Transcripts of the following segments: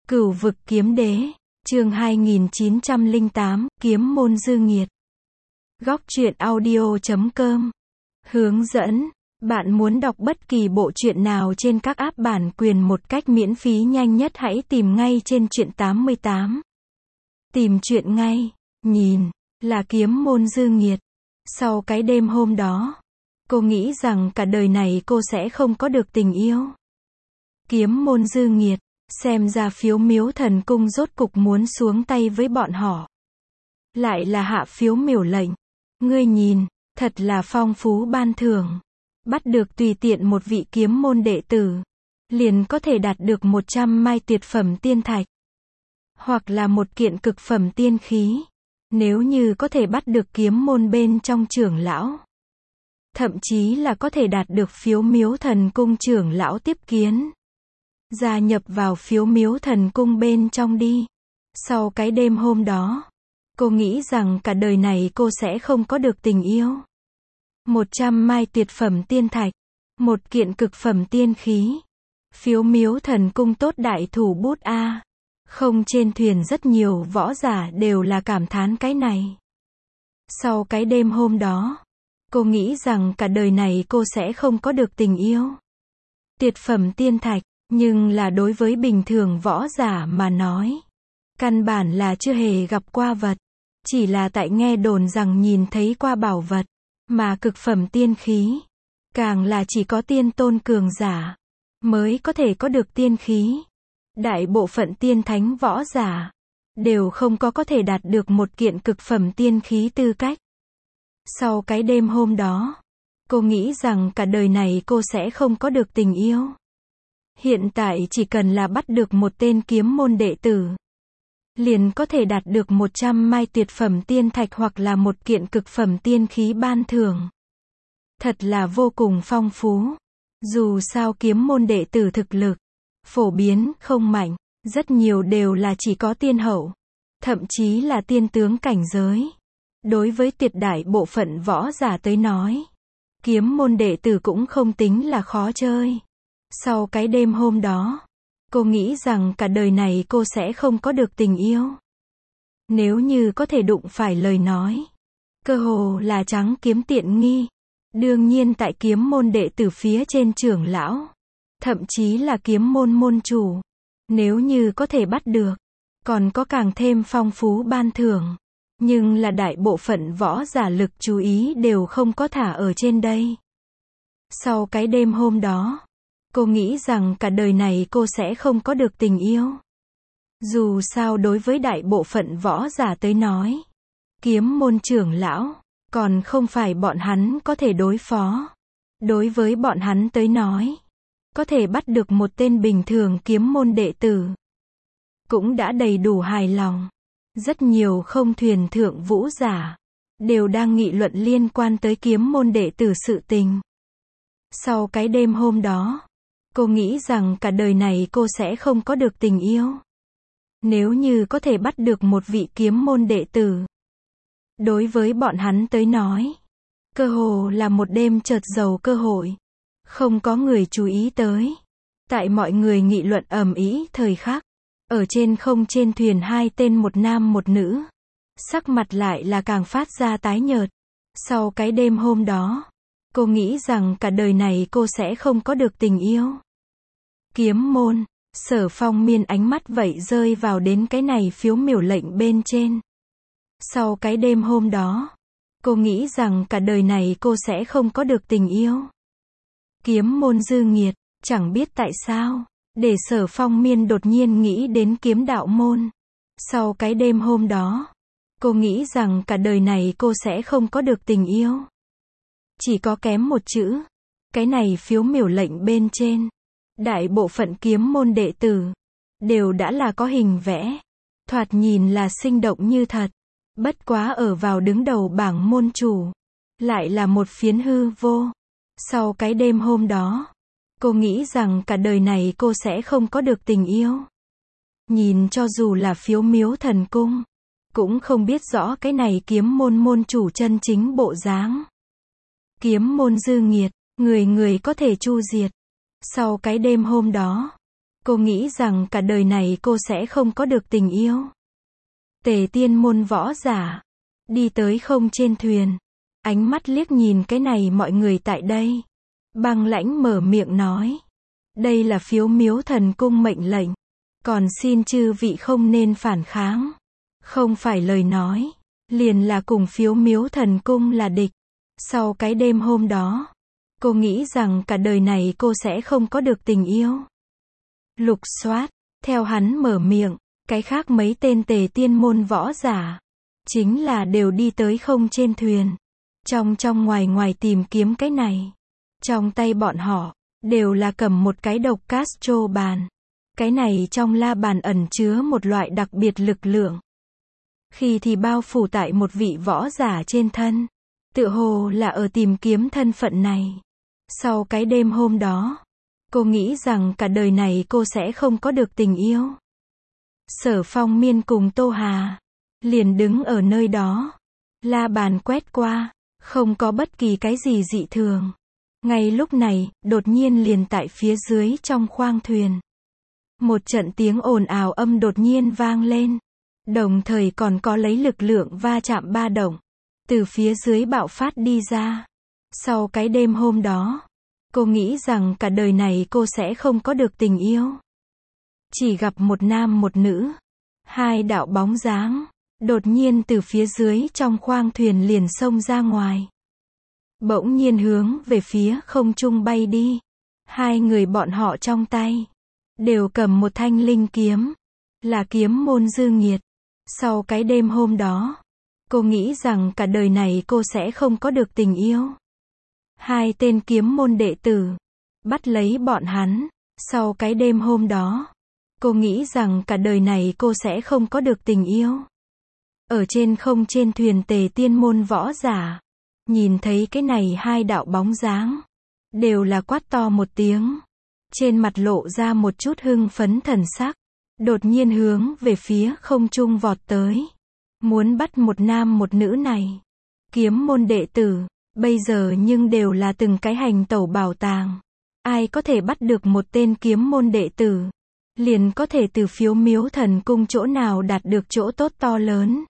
Cửu vực kiếm đế, chương 2908, kiếm môn dư nghiệt. Góc truyện audio.com. Hướng dẫn, bạn muốn đọc bất kỳ bộ truyện nào trên các app bản quyền một cách miễn phí nhanh nhất hãy tìm ngay trên truyện 88. Tìm truyện ngay, nhìn, là kiếm môn dư nghiệt. Sau cái đêm hôm đó, cô nghĩ rằng cả đời này cô sẽ không có được tình yêu. Kiếm môn dư nghiệt, xem ra phiếu miếu thần cung rốt cục muốn xuống tay với bọn họ. Lại là hạ phiếu miểu lệnh. Ngươi nhìn, thật là phong phú ban thưởng. Bắt được tùy tiện một vị kiếm môn đệ tử, liền có thể đạt được 100 mai tuyệt phẩm tiên thạch. Hoặc là một kiện cực phẩm tiên khí. Nếu như có thể bắt được kiếm môn bên trong trưởng lão. Thậm chí là có thể đạt được phiếu miếu thần cung trưởng lão tiếp kiến. Gia nhập vào phiếu miếu thần cung bên trong đi. Sau cái đêm hôm đó, cô nghĩ rằng cả đời này cô sẽ không có được tình yêu. 100 mai tuyệt phẩm tiên thạch, một kiện cực phẩm tiên khí. Phiếu miếu thần cung tốt đại thủ bút a. Không, trên thuyền rất nhiều võ giả đều là cảm thán cái này. Sau cái đêm hôm đó, cô nghĩ rằng cả đời này cô sẽ không có được tình yêu. Tuyệt phẩm tiên thạch, nhưng là đối với bình thường võ giả mà nói, căn bản là chưa hề gặp qua vật. Chỉ là tại nghe đồn rằng nhìn thấy qua bảo vật, mà cực phẩm tiên khí, càng là chỉ có tiên tôn cường giả, mới có thể có được tiên khí. Đại bộ phận tiên thánh võ giả, đều không có thể đạt được một kiện cực phẩm tiên khí tư cách. Sau cái đêm hôm đó, cô nghĩ rằng cả đời này cô sẽ không có được tình yêu. Hiện tại chỉ cần là bắt được một tên kiếm môn đệ tử, liền có thể đạt được 100 mai tuyệt phẩm tiên thạch hoặc là một kiện cực phẩm tiên khí ban thưởng. Thật là vô cùng phong phú. Dù sao kiếm môn đệ tử thực lực, phổ biến, không mạnh, rất nhiều đều là chỉ có tiên hậu, thậm chí là tiên tướng cảnh giới. Đối với tuyệt đại bộ phận võ giả tới nói, kiếm môn đệ tử cũng không tính là khó chơi. Sau cái đêm hôm đó, cô nghĩ rằng cả đời này cô sẽ không có được tình yêu. Nếu như có thể đụng phải lời nói, cơ hồ là trắng kiếm tiện nghi. Đương nhiên tại kiếm môn đệ tử phía trên trưởng lão, thậm chí là kiếm môn môn chủ, nếu như có thể bắt được, còn có càng thêm phong phú ban thưởng. Nhưng là đại bộ phận võ giả lực chú ý đều không có thả ở trên đây. Sau cái đêm hôm đó, cô nghĩ rằng cả đời này cô sẽ không có được tình yêu. Dù sao đối với đại bộ phận võ giả tới nói, kiếm môn trưởng lão, còn không phải bọn hắn có thể đối phó. Đối với bọn hắn tới nói, có thể bắt được một tên bình thường kiếm môn đệ tử, cũng đã đầy đủ hài lòng. Rất nhiều không thuyền thượng vũ giả, đều đang nghị luận liên quan tới kiếm môn đệ tử sự tình. Sau cái đêm hôm đó, cô nghĩ rằng cả đời này cô sẽ không có được tình yêu. Nếu như có thể bắt được một vị kiếm môn đệ tử, đối với bọn hắn tới nói, cơ hồ là một đêm chợt giàu cơ hội. Không có người chú ý tới. Tại mọi người nghị luận ầm ĩ thời khắc, ở trên không trên thuyền hai tên một nam một nữ, sắc mặt lại là càng phát ra tái nhợt. Sau cái đêm hôm đó, cô nghĩ rằng cả đời này cô sẽ không có được tình yêu. Kiếm môn, Sở Phong Miên ánh mắt vậy rơi vào đến cái này phiếu miểu lệnh bên trên. Sau cái đêm hôm đó, cô nghĩ rằng cả đời này cô sẽ không có được tình yêu. Kiếm môn dư nghiệt, chẳng biết tại sao, để Sở Phong Miên đột nhiên nghĩ đến kiếm đạo môn. Sau cái đêm hôm đó, cô nghĩ rằng cả đời này cô sẽ không có được tình yêu. Chỉ có kém một chữ. Cái này phiếu miểu lệnh bên trên, đại bộ phận kiếm môn đệ tử, đều đã là có hình vẽ. Thoạt nhìn là sinh động như thật. Bất quá ở vào đứng đầu bảng môn chủ, lại là một phiến hư vô. Sau cái đêm hôm đó, cô nghĩ rằng cả đời này cô sẽ không có được tình yêu. Nhìn cho dù là phiếu miếu thần cung, cũng không biết rõ cái này kiếm môn môn chủ chân chính bộ dáng. Kiếm môn dư nghiệt, người người có thể chu diệt. Sau cái đêm hôm đó, Cô nghĩ rằng cả đời này cô sẽ không có được tình yêu. Tề Tiên Môn võ giả đi tới không trên thuyền, ánh mắt liếc nhìn cái này mọi người tại đây, băng lãnh mở miệng nói, đây là Phiếu Miếu Thần Cung mệnh lệnh, còn xin chư vị không nên phản kháng, không phải lời nói, liền là cùng Phiếu Miếu Thần Cung là địch. Sau cái đêm hôm đó, cô nghĩ rằng cả đời này cô sẽ không có được tình yêu. Lục soát, theo hắn mở miệng, cái khác mấy tên Tề Tiên Môn võ giả, chính là đều đi tới không trên thuyền, trong ngoài tìm kiếm cái này. Trong tay bọn họ, đều là cầm một cái độc Castro bàn. Cái này trong la bàn ẩn chứa một loại đặc biệt lực lượng. Khi thì bao phủ tại một vị võ giả trên thân. Tựa hồ là ở tìm kiếm thân phận này. Sau cái đêm hôm đó, cô nghĩ rằng cả đời này cô sẽ không có được tình yêu. Sở Phong Miên cùng Tô Hà liền đứng ở nơi đó. La bàn quét qua, không có bất kỳ cái gì dị thường. Ngay lúc này, đột nhiên liền tại phía dưới trong khoang thuyền. Một trận tiếng ồn ào âm đột nhiên vang lên. Đồng thời còn có lấy lực lượng va chạm ba động. Từ phía dưới bạo phát đi ra. Sau cái đêm hôm đó, cô nghĩ rằng cả đời này cô sẽ không có được tình yêu. Chỉ gặp một nam một nữ. Hai đạo bóng dáng. Đột nhiên từ phía dưới trong khoang thuyền liền xông ra ngoài. Bỗng nhiên hướng về phía không trung bay đi. Hai người bọn họ trong tay đều cầm một thanh linh kiếm. Là kiếm môn dư nghiệt. Sau cái đêm hôm đó, cô nghĩ rằng cả đời này cô sẽ không có được tình yêu. Hai tên kiếm môn đệ tử bắt lấy bọn hắn. Sau cái đêm hôm đó, cô nghĩ rằng cả đời này cô sẽ không có được tình yêu. Ở trên không trên thuyền Tề Tiên Môn võ giả, nhìn thấy cái này hai đạo bóng dáng, đều là quát to một tiếng. Trên mặt lộ ra một chút hưng phấn thần sắc, đột nhiên hướng về phía không trung vọt tới. Muốn bắt một nam một nữ này. Kiếm môn đệ tử, bây giờ nhưng đều là từng cái hành tẩu bảo tàng. Ai có thể bắt được một tên kiếm môn đệ tử, liền có thể từ Phiếu Miếu Thần Cung chỗ nào đạt được chỗ tốt to lớn.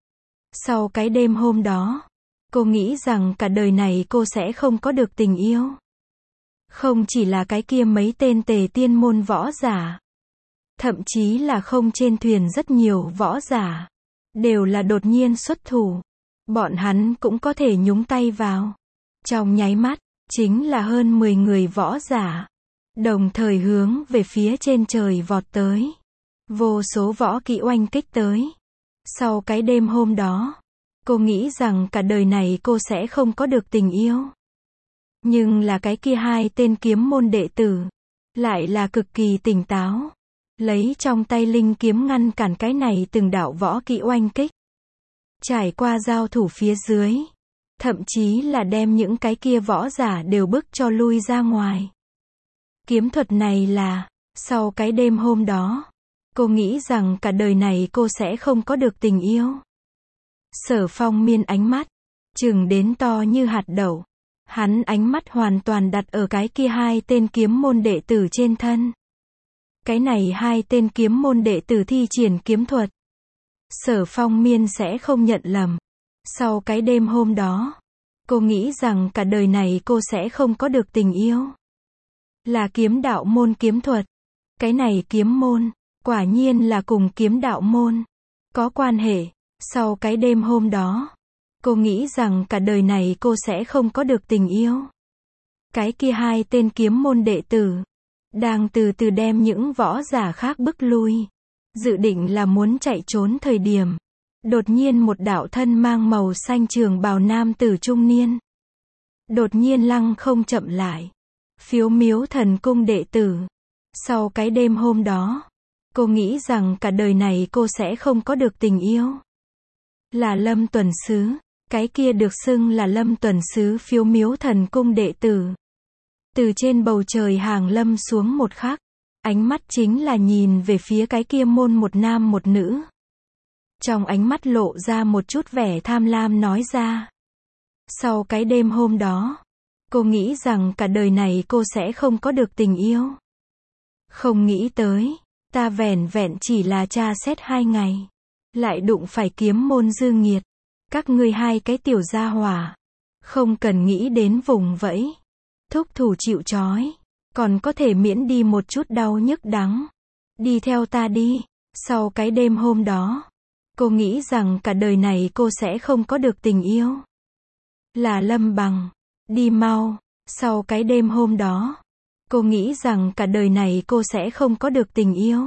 Sau cái đêm hôm đó, cô nghĩ rằng cả đời này cô sẽ không có được tình yêu. Không chỉ là cái kia mấy tên Tề Tiên Môn võ giả, thậm chí là không trên thuyền rất nhiều võ giả, đều là đột nhiên xuất thủ. Bọn hắn cũng có thể nhúng tay vào. Trong nháy mắt, chính là hơn 10 người võ giả, đồng thời hướng về phía trên trời vọt tới. Vô số võ kỹ oanh kích tới. Sau cái đêm hôm đó, cô nghĩ rằng cả đời này cô sẽ không có được tình yêu. Nhưng là cái kia hai tên kiếm môn đệ tử, lại là cực kỳ tỉnh táo. Lấy trong tay linh kiếm ngăn cản cái này từng đạo võ kỹ oanh kích. Trải qua giao thủ phía dưới, thậm chí là đem những cái kia võ giả đều bức cho lui ra ngoài. Kiếm thuật này là, sau cái đêm hôm đó, cô nghĩ rằng cả đời này cô sẽ không có được tình yêu. Sở Phong Miên ánh mắt chừng đến to như hạt đậu. Hắn ánh mắt hoàn toàn đặt ở cái kia hai tên kiếm môn đệ tử trên thân. Cái này hai tên kiếm môn đệ tử thi triển kiếm thuật, Sở Phong Miên sẽ không nhận lầm. Sau cái đêm hôm đó, cô nghĩ rằng cả đời này cô sẽ không có được tình yêu. Là kiếm đạo môn kiếm thuật. Cái này kiếm môn, quả nhiên là cùng kiếm đạo môn có quan hệ. Sau cái đêm hôm đó, cô nghĩ rằng cả đời này cô sẽ không có được tình yêu. Cái kia hai tên kiếm môn đệ tử đang từ từ đem những võ giả khác bức lui. Dự định là muốn chạy trốn thời điểm. Đột nhiên một đạo thân mang màu xanh trường bào nam tử trung niên. Đột nhiên lăng không chậm lại. Phiếu Miếu Thần Cung đệ tử. Sau cái đêm hôm đó, cô nghĩ rằng cả đời này cô sẽ không có được tình yêu. Là Lâm Tuần Sứ. Cái kia được xưng là Lâm Tuần Sứ Phiếu Miếu Thần Cung đệ tử. Từ trên bầu trời hàng lâm xuống một khắc, ánh mắt chính là nhìn về phía cái kia môn một nam một nữ. Trong ánh mắt lộ ra một chút vẻ tham lam nói ra. Sau cái đêm hôm đó, cô nghĩ rằng cả đời này cô sẽ không có được tình yêu. Không nghĩ tới, ta vẻn vẹn chỉ là tra xét 2 ngày. Lại đụng phải kiếm môn dư nghiệt. Các ngươi hai cái tiểu gia hỏa. Không cần nghĩ đến vùng vẫy. Thúc thủ chịu trói. Còn có thể miễn đi một chút đau nhức đắng. Đi theo ta đi. Sau cái đêm hôm đó, cô nghĩ rằng cả đời này cô sẽ không có được tình yêu. Là Lâm Bằng. Đi mau. Sau cái đêm hôm đó, cô nghĩ rằng cả đời này cô sẽ không có được tình yêu.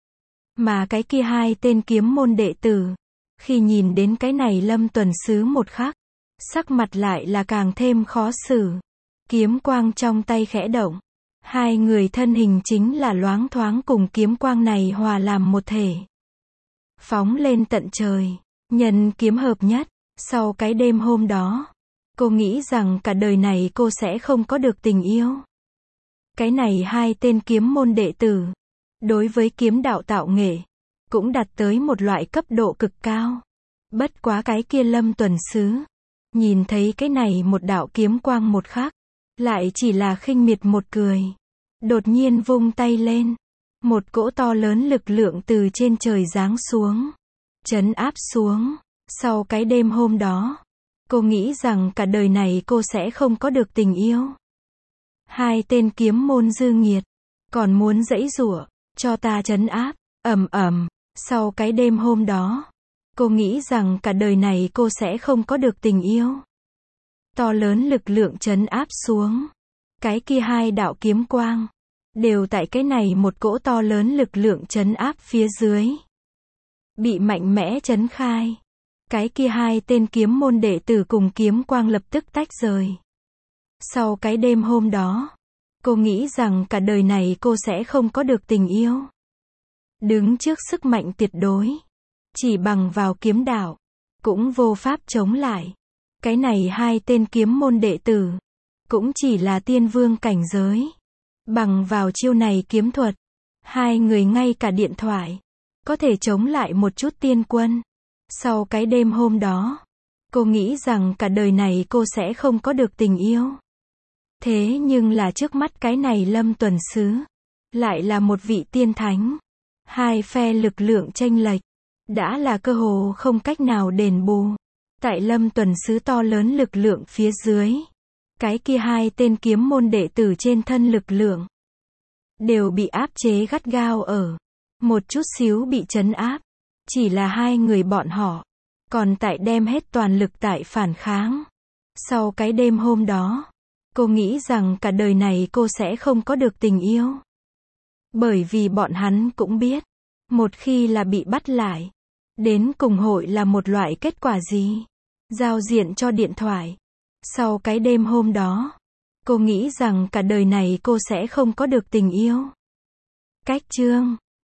Mà cái kia hai tên kiếm môn đệ tử, khi nhìn đến cái này Lâm Tuần Sứ một khắc, sắc mặt lại là càng thêm khó xử. Kiếm quang trong tay khẽ động. Hai người thân hình chính là loáng thoáng cùng kiếm quang này hòa làm một thể. Phóng lên tận trời, nhân kiếm hợp nhất. Sau cái đêm hôm đó, cô nghĩ rằng cả đời này cô sẽ không có được tình yêu. Cái này hai tên kiếm môn đệ tử, đối với kiếm đạo tạo nghệ, cũng đạt tới một loại cấp độ cực cao. Bất quá cái kia Lâm Tuần Sứ, nhìn thấy cái này một đạo kiếm quang một khắc, lại chỉ là khinh miệt một cười. Đột nhiên vung tay lên, một cỗ to lớn lực lượng từ trên trời giáng xuống, trấn áp xuống. Sau cái đêm hôm đó, cô nghĩ rằng cả đời này cô sẽ không có được tình yêu. Hai tên kiếm môn dư nghiệt, còn muốn giãy giụa, cho ta trấn áp, ầm ầm. Sau cái đêm hôm đó, cô nghĩ rằng cả đời này cô sẽ không có được tình yêu. To lớn lực lượng trấn áp xuống. Cái kia hai đạo kiếm quang, đều tại cái này một cỗ to lớn lực lượng trấn áp phía dưới, bị mạnh mẽ trấn khai. Cái kia hai tên kiếm môn đệ tử cùng kiếm quang lập tức tách rời. Sau cái đêm hôm đó, cô nghĩ rằng cả đời này cô sẽ không có được tình yêu. Đứng trước sức mạnh tuyệt đối, chỉ bằng vào kiếm đạo, cũng vô pháp chống lại. Cái này hai tên kiếm môn đệ tử, cũng chỉ là tiên vương cảnh giới. Bằng vào chiêu này kiếm thuật, hai người ngay cả điện thoại, có thể chống lại một chút tiên quân. Sau cái đêm hôm đó, cô nghĩ rằng cả đời này cô sẽ không có được tình yêu. Thế nhưng là trước mắt cái này Lâm Tuần Sứ, lại là một vị tiên thánh. Hai phe lực lượng chênh lệch, đã là cơ hồ không cách nào đền bù. Tại Lâm Tuần Sứ to lớn lực lượng phía dưới, cái kia hai tên kiếm môn đệ tử trên thân lực lượng, đều bị áp chế gắt gao ở. Một chút xíu bị trấn áp. Chỉ là hai người bọn họ, còn tại đem hết toàn lực tại phản kháng. Sau cái đêm hôm đó, cô nghĩ rằng cả đời này cô sẽ không có được tình yêu. Bởi vì bọn hắn cũng biết, một khi là bị bắt lại, đến cùng hội là một loại kết quả gì. Giao diện cho điện thoại. Sau cái đêm hôm đó, cô nghĩ rằng cả đời này cô sẽ không có được tình yêu. Cách chương